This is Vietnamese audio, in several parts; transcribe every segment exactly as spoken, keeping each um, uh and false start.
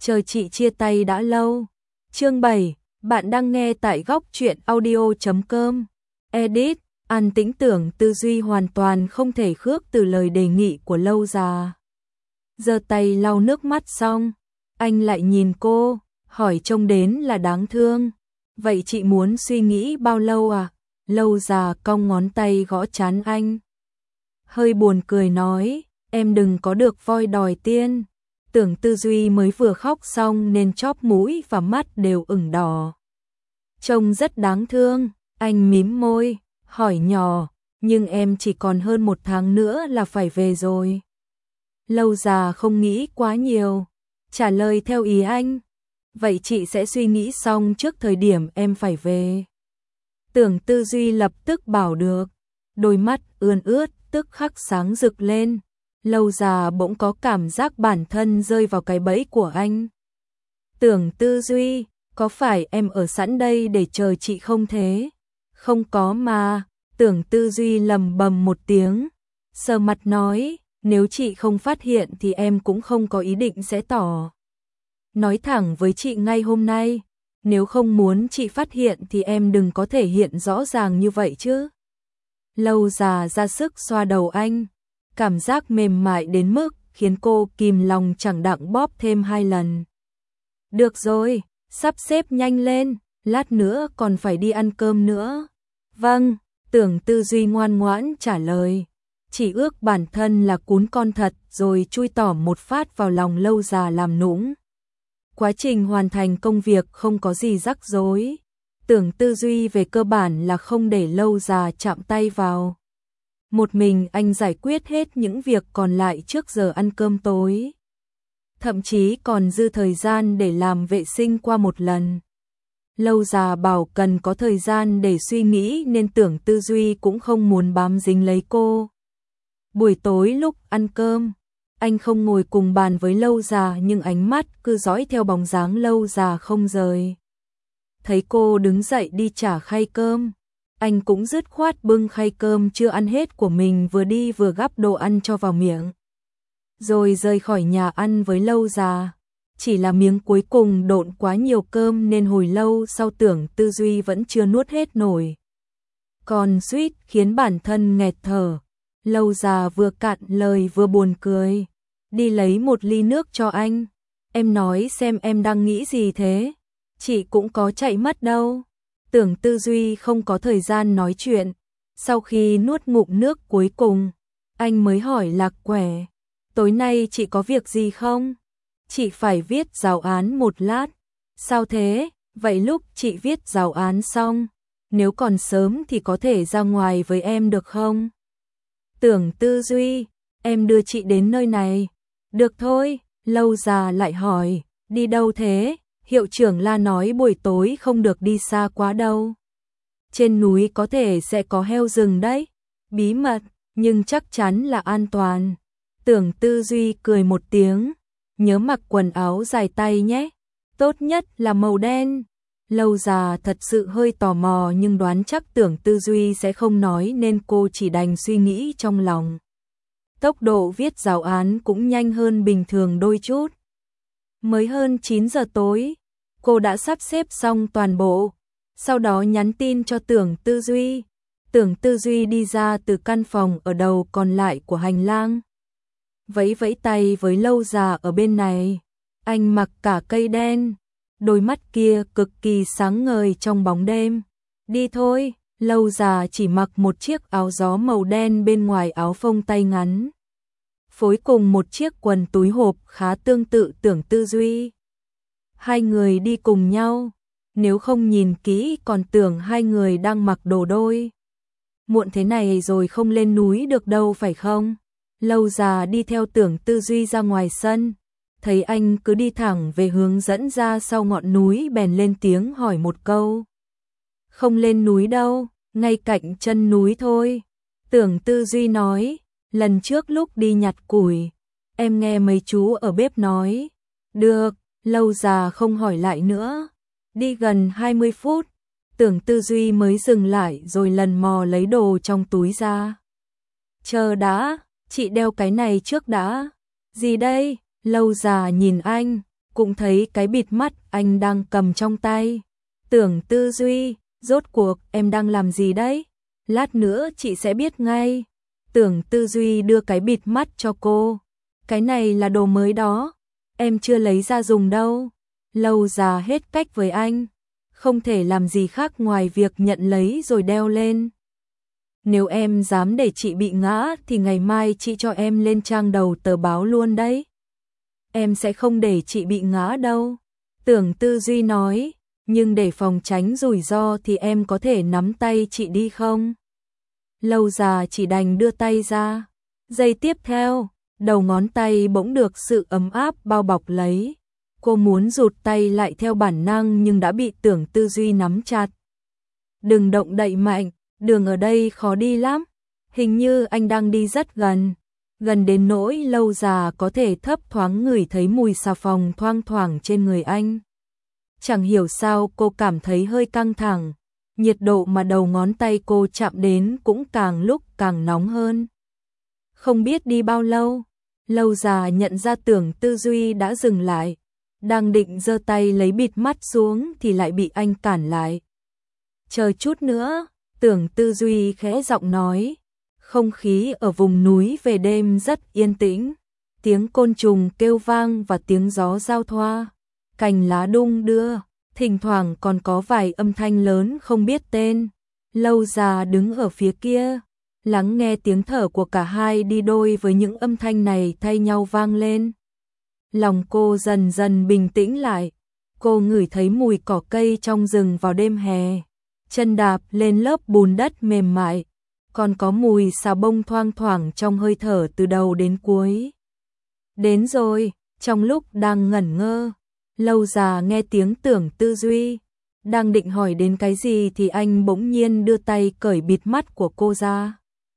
chờ chị chia tay đã lâu. Chương bảy, bạn đang nghe tại góc truyện audio chấm com. Edit, An Tĩnh Tưởng tư duy hoàn toàn không thể khước từ lời đề nghị của Lâu Già. Giơ tay lau nước mắt xong, anh lại nhìn cô, hỏi trông đến là đáng thương. Vậy chị muốn suy nghĩ bao lâu à? Lâu Già cong ngón tay gõ trán anh. Hơi buồn cười nói, em đừng có được voi đòi tiên. Tưởng tư duy mới vừa khóc xong nên chóp mũi và mắt đều ửng đỏ. Trông rất đáng thương, anh mím môi, hỏi nhỏ, nhưng em chỉ còn hơn một tháng nữa là phải về rồi. Lâu Già không nghĩ quá nhiều, trả lời theo ý anh. Vậy chị sẽ suy nghĩ xong trước thời điểm em phải về. Tưởng tư duy lập tức bảo được, đôi mắt ươn ướt tức khắc sáng rực lên. Lâu Già bỗng có cảm giác bản thân rơi vào cái bẫy của anh. Tưởng tư duy, có phải em ở sẵn đây để chờ chị không thế? Không có mà. Tưởng tư duy lầm bầm một tiếng, sờ mặt nói, nếu chị không phát hiện thì em cũng không có ý định sẽ tỏ. Nói thẳng với chị ngay hôm nay, nếu không muốn chị phát hiện thì em đừng có thể hiện rõ ràng như vậy chứ. Lâu Già ra sức xoa đầu anh, cảm giác mềm mại đến mức khiến cô kìm lòng chẳng đặng bóp thêm hai lần. Được rồi, sắp xếp nhanh lên, lát nữa còn phải đi ăn cơm nữa. Vâng, tưởng tư duy ngoan ngoãn trả lời, chỉ ước bản thân là cún con thật rồi chui tỏm một phát vào lòng Lâu Già làm nũng. Quá trình hoàn thành công việc không có gì rắc rối. Tưởng tư duy về cơ bản là không để Lâu Già chạm tay vào. Một mình anh giải quyết hết những việc còn lại trước giờ ăn cơm tối. Thậm chí còn dư thời gian để làm vệ sinh qua một lần. Lâu Già bảo cần có thời gian để suy nghĩ nên tưởng tư duy cũng không muốn bám dính lấy cô. Buổi tối lúc ăn cơm, anh không ngồi cùng bàn với Lâu Già nhưng ánh mắt cứ dõi theo bóng dáng Lâu Già không rời. Thấy cô đứng dậy đi trả khay cơm, anh cũng dứt khoát bưng khay cơm chưa ăn hết của mình vừa đi vừa gắp đồ ăn cho vào miệng. Rồi rời khỏi nhà ăn với Lâu Già. Chỉ là miếng cuối cùng độn quá nhiều cơm nên hồi lâu sau tưởng tư duy vẫn chưa nuốt hết nổi. Còn suýt khiến bản thân nghẹt thở. Lâu Già vừa cạn lời vừa buồn cười. Đi lấy một ly nước cho anh. Em nói xem em đang nghĩ gì thế? Chị cũng có chạy mất đâu. Tưởng tư duy không có thời gian nói chuyện. Sau khi nuốt ngụm nước cuối cùng, anh mới hỏi lạc quẻ. Tối nay chị có việc gì không? Chị phải viết giáo án một lát. Sao thế? Vậy lúc chị viết giáo án xong, nếu còn sớm thì có thể ra ngoài với em được không? Tưởng tư duy, em đưa chị đến nơi này. Được thôi. Lâu Già lại hỏi, đi đâu thế? Hiệu trưởng La nói buổi tối không được đi xa quá đâu. Trên núi có thể sẽ có heo rừng đấy. Bí mật, nhưng chắc chắn là an toàn. Tưởng tư duy cười một tiếng. Nhớ mặc quần áo dài tay nhé. Tốt nhất là màu đen. Lâu Già thật sự hơi tò mò nhưng đoán chắc tưởng tư duy sẽ không nói nên cô chỉ đành suy nghĩ trong lòng. Tốc độ viết giáo án cũng nhanh hơn bình thường đôi chút. Mới hơn chín giờ tối, cô đã sắp xếp xong toàn bộ. Sau đó nhắn tin cho tưởng tư duy. Tưởng tư duy đi ra từ căn phòng ở đầu còn lại của hành lang. Vẫy vẫy tay với Lâu Già ở bên này. Anh mặc cả cây đen, đôi mắt kia cực kỳ sáng ngời trong bóng đêm. Đi thôi. Lâu Già chỉ mặc một chiếc áo gió màu đen bên ngoài áo phông tay ngắn, phối cùng một chiếc quần túi hộp khá tương tự tưởng tư duy. Hai người đi cùng nhau, nếu không nhìn kỹ còn tưởng hai người đang mặc đồ đôi. Muộn thế này rồi không lên núi được đâu phải không? Lâu Già đi theo tưởng tư duy ra ngoài sân, thấy anh cứ đi thẳng về hướng dẫn ra sau ngọn núi bèn lên tiếng hỏi một câu. Không lên núi đâu, ngay cạnh chân núi thôi. Tưởng tư duy nói, lần trước lúc đi nhặt củi, em nghe mấy chú ở bếp nói. Được. Lâu Già không hỏi lại nữa. Đi gần hai mươi phút, tưởng tư duy mới dừng lại rồi lần mò lấy đồ trong túi ra. Chờ đã, chị đeo cái này trước đã. Gì đây? Lâu Già nhìn anh, cũng thấy cái bịt mắt anh đang cầm trong tay. Tưởng Tư Duy, rốt cuộc em đang làm gì đấy? Lát nữa chị sẽ biết ngay. Tưởng Tư Duy đưa cái bịt mắt cho cô. Cái này là đồ mới đó, em chưa lấy ra dùng đâu. Lâu già hết cách với anh, không thể làm gì khác ngoài việc nhận lấy rồi đeo lên. Nếu em dám để chị bị ngã thì ngày mai chị cho em lên trang đầu tờ báo luôn đấy. Em sẽ không để chị bị ngã đâu. Tưởng Tư Duy nói, nhưng để phòng tránh rủi ro thì em có thể nắm tay chị đi không? Lâu già chỉ đành đưa tay ra. Giây tiếp theo, đầu ngón tay bỗng được sự ấm áp bao bọc lấy. Cô muốn rụt tay lại theo bản năng nhưng đã bị Tưởng Tư Duy nắm chặt. Đừng động đậy mạnh, đường ở đây khó đi lắm. Hình như anh đang đi rất gần. Gần đến nỗi Lâu già có thể thấp thoáng ngửi thấy mùi xà phòng thoang thoảng trên người anh. Chẳng hiểu sao cô cảm thấy hơi căng thẳng. Nhiệt độ mà đầu ngón tay cô chạm đến cũng càng lúc càng nóng hơn. Không biết đi bao lâu, Lâu già nhận ra Tưởng Tư Duy đã dừng lại. Đang định giơ tay lấy bịt mắt xuống thì lại bị anh cản lại. Chờ chút nữa, Tưởng Tư Duy khẽ giọng nói. Không khí ở vùng núi về đêm rất yên tĩnh. Tiếng côn trùng kêu vang và tiếng gió giao thoa. Cành lá đung đưa, thỉnh thoảng còn có vài âm thanh lớn không biết tên. Lâu già đứng ở phía kia, lắng nghe tiếng thở của cả hai đi đôi với những âm thanh này thay nhau vang lên. Lòng cô dần dần bình tĩnh lại. Cô ngửi thấy mùi cỏ cây trong rừng vào đêm hè. Chân đạp lên lớp bùn đất mềm mại. Còn có mùi xà bông thoang thoảng trong hơi thở từ đầu đến cuối. Đến rồi, trong lúc đang ngẩn ngơ, Lâu già nghe tiếng Tưởng Tư Duy. Đang định hỏi đến cái gì thì anh bỗng nhiên đưa tay cởi bịt mắt của cô ra.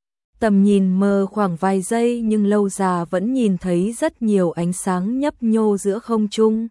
Tầm nhìn mờ khoảng vài giây nhưng Lâu già vẫn nhìn thấy rất nhiều ánh sáng nhấp nhô giữa không trung.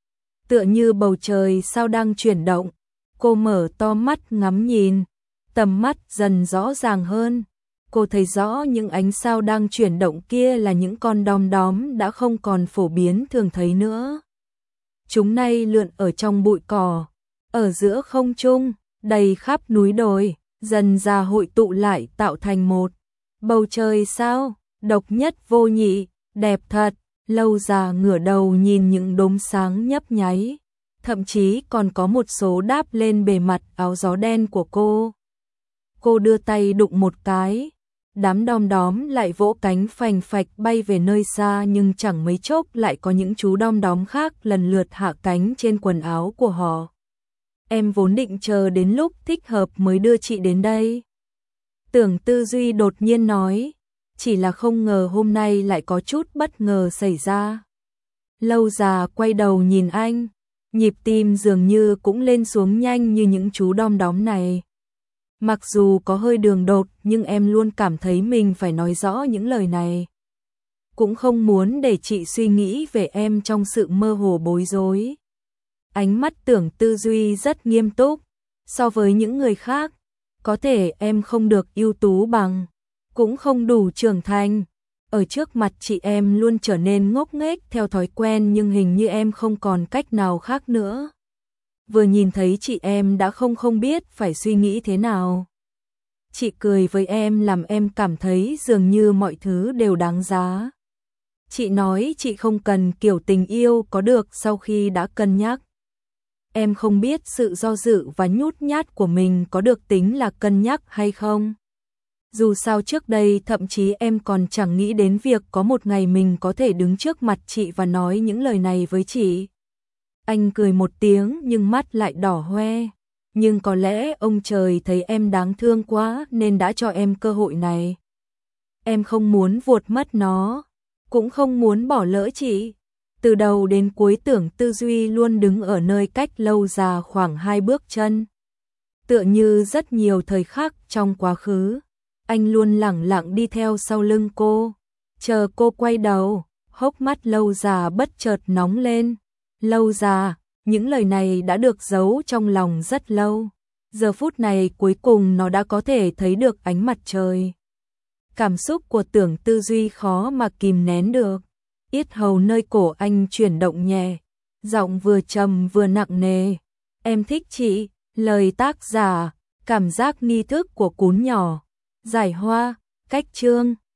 Tựa như bầu trời sao đang chuyển động. Cô mở to mắt ngắm nhìn. Tầm mắt dần rõ ràng hơn. Cô thấy rõ những ánh sao đang chuyển động kia là những con đom đóm đã không còn phổ biến thường thấy nữa. Chúng nay lượn ở trong bụi cỏ, ở giữa không trung, đầy khắp núi đồi, dần ra hội tụ lại tạo thành một bầu trời sao, độc nhất vô nhị, đẹp thật. Lâu già ngửa đầu nhìn những đốm sáng nhấp nháy, thậm chí còn có một số đáp lên bề mặt áo gió đen của cô. Cô đưa tay đụng một cái, đám đom đóm lại vỗ cánh phành phạch bay về nơi xa nhưng chẳng mấy chốc lại có những chú đom đóm khác lần lượt hạ cánh trên quần áo của họ. Em vốn định chờ đến lúc thích hợp mới đưa chị đến đây. Tưởng Tư Duy đột nhiên nói, chỉ là không ngờ hôm nay lại có chút bất ngờ xảy ra. Lâu già quay đầu nhìn anh, nhịp tim dường như cũng lên xuống nhanh như những chú đom đóm này. Mặc dù có hơi đường đột nhưng em luôn cảm thấy mình phải nói rõ những lời này. Cũng không muốn để chị suy nghĩ về em trong sự mơ hồ bối rối. Ánh mắt Tưởng Tư Duy rất nghiêm túc. So với những người khác, có thể em không được ưu tú bằng, cũng không đủ trưởng thành. Ở trước mặt chị em luôn trở nên ngốc nghếch theo thói quen nhưng hình như em không còn cách nào khác nữa. Vừa nhìn thấy chị em đã không không biết phải suy nghĩ thế nào. Chị cười với em làm em cảm thấy dường như mọi thứ đều đáng giá. Chị nói chị không cần kiểu tình yêu có được sau khi đã cân nhắc. Em không biết sự do dự và nhút nhát của mình có được tính là cân nhắc hay không. Dù sao trước đây thậm chí em còn chẳng nghĩ đến việc có một ngày mình có thể đứng trước mặt chị và nói những lời này với chị. Anh cười một tiếng nhưng mắt lại đỏ hoe. Nhưng có lẽ ông trời thấy em đáng thương quá nên đã cho em cơ hội này. Em không muốn vuột mất nó, cũng không muốn bỏ lỡ chị. Từ đầu đến cuối Tưởng Tư Duy luôn đứng ở nơi cách Lâu già khoảng hai bước chân. Tựa như rất nhiều thời khắc trong quá khứ, anh luôn lẳng lặng đi theo sau lưng cô. Chờ cô quay đầu, hốc mắt Lâu già bất chợt nóng lên. Lâu già, những lời này đã được giấu trong lòng rất lâu. Giờ phút này cuối cùng nó đã có thể thấy được ánh mặt trời. Cảm xúc của Tưởng Tư Duy khó mà kìm nén được. Yết hầu nơi cổ anh chuyển động nhẹ. giọng vừa trầm vừa nặng nề. Em thích chị, lời tác giả, cảm giác nghi thức của cún nhỏ. Giải hoa, cách chương.